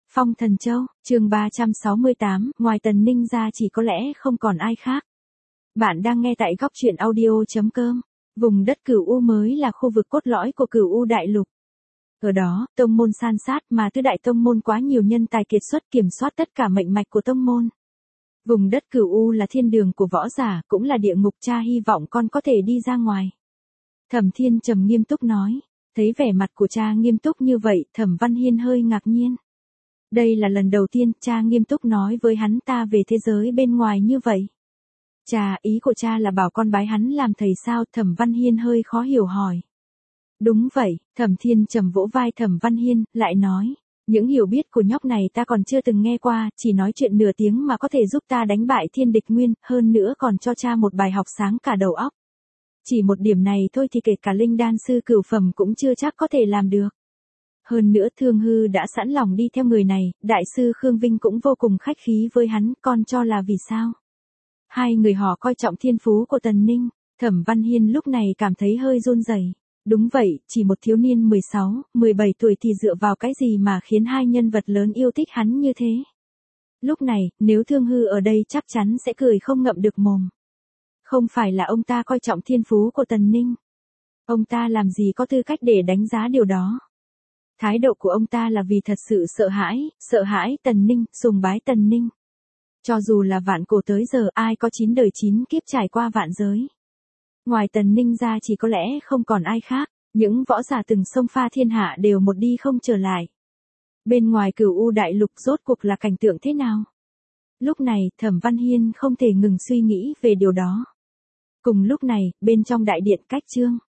Phong Thần Châu, chương 368, ngoài Tần Ninh ra chỉ có lẽ không còn ai khác. Bạn đang nghe tại góc truyện audio.com. Vùng đất Cửu U mới là khu vực cốt lõi của Cửu U đại lục. Ở đó, tông môn san sát mà tứ đại tông môn quá nhiều nhân tài kiệt xuất kiểm soát tất cả mệnh mạch của tông môn. Vùng đất Cửu U là thiên đường của võ giả, cũng là địa ngục, cha hy vọng con có thể đi ra ngoài. Thẩm Thiên Trầm nghiêm túc nói. Thấy vẻ mặt của cha nghiêm túc như vậy, Thẩm Văn Hiên hơi ngạc nhiên. Đây là lần đầu tiên cha nghiêm túc nói với hắn ta về thế giới bên ngoài như vậy. Cha, ý của cha là bảo con bái hắn làm thầy sao? Thẩm Văn Hiên hơi khó hiểu hỏi. Đúng vậy, Thẩm Thiên Trầm vỗ vai Thẩm Văn Hiên, lại nói. Những hiểu biết của nhóc này ta còn chưa từng nghe qua, chỉ nói chuyện nửa tiếng mà có thể giúp ta đánh bại thiên địch nguyên, hơn nữa còn cho cha một bài học sáng cả đầu óc. Chỉ một điểm này thôi thì kể cả linh đan sư cửu phẩm cũng chưa chắc có thể làm được. Hơn nữa Thương Hư đã sẵn lòng đi theo người này, đại sư Khương Vinh cũng vô cùng khách khí với hắn, con cho là vì sao? Hai người họ coi trọng thiên phú của Tần Ninh, Thẩm Văn Hiên lúc này cảm thấy hơi run rẩy. Đúng vậy, chỉ một thiếu niên 16, 17 tuổi thì dựa vào cái gì mà khiến hai nhân vật lớn yêu thích hắn như thế? Lúc này, nếu Thương Hư ở đây chắc chắn sẽ cười không ngậm được mồm. Không phải là ông ta coi trọng thiên phú của Tần Ninh. Ông ta làm gì có tư cách để đánh giá điều đó. Thái độ của ông ta là vì thật sự sợ hãi Tần Ninh, sùng bái Tần Ninh. Cho dù là vạn cổ tới giờ ai có 9 đời 9 kiếp trải qua vạn giới. Ngoài Tần Ninh ra chỉ có lẽ không còn ai khác, những võ giả từng xông pha thiên hạ đều một đi không trở lại. Bên ngoài Cửu U đại lục rốt cuộc là cảnh tượng thế nào? Lúc này, Thẩm Văn Hiên không thể ngừng suy nghĩ về điều đó. Cùng lúc này, bên trong đại điện Cách Trương,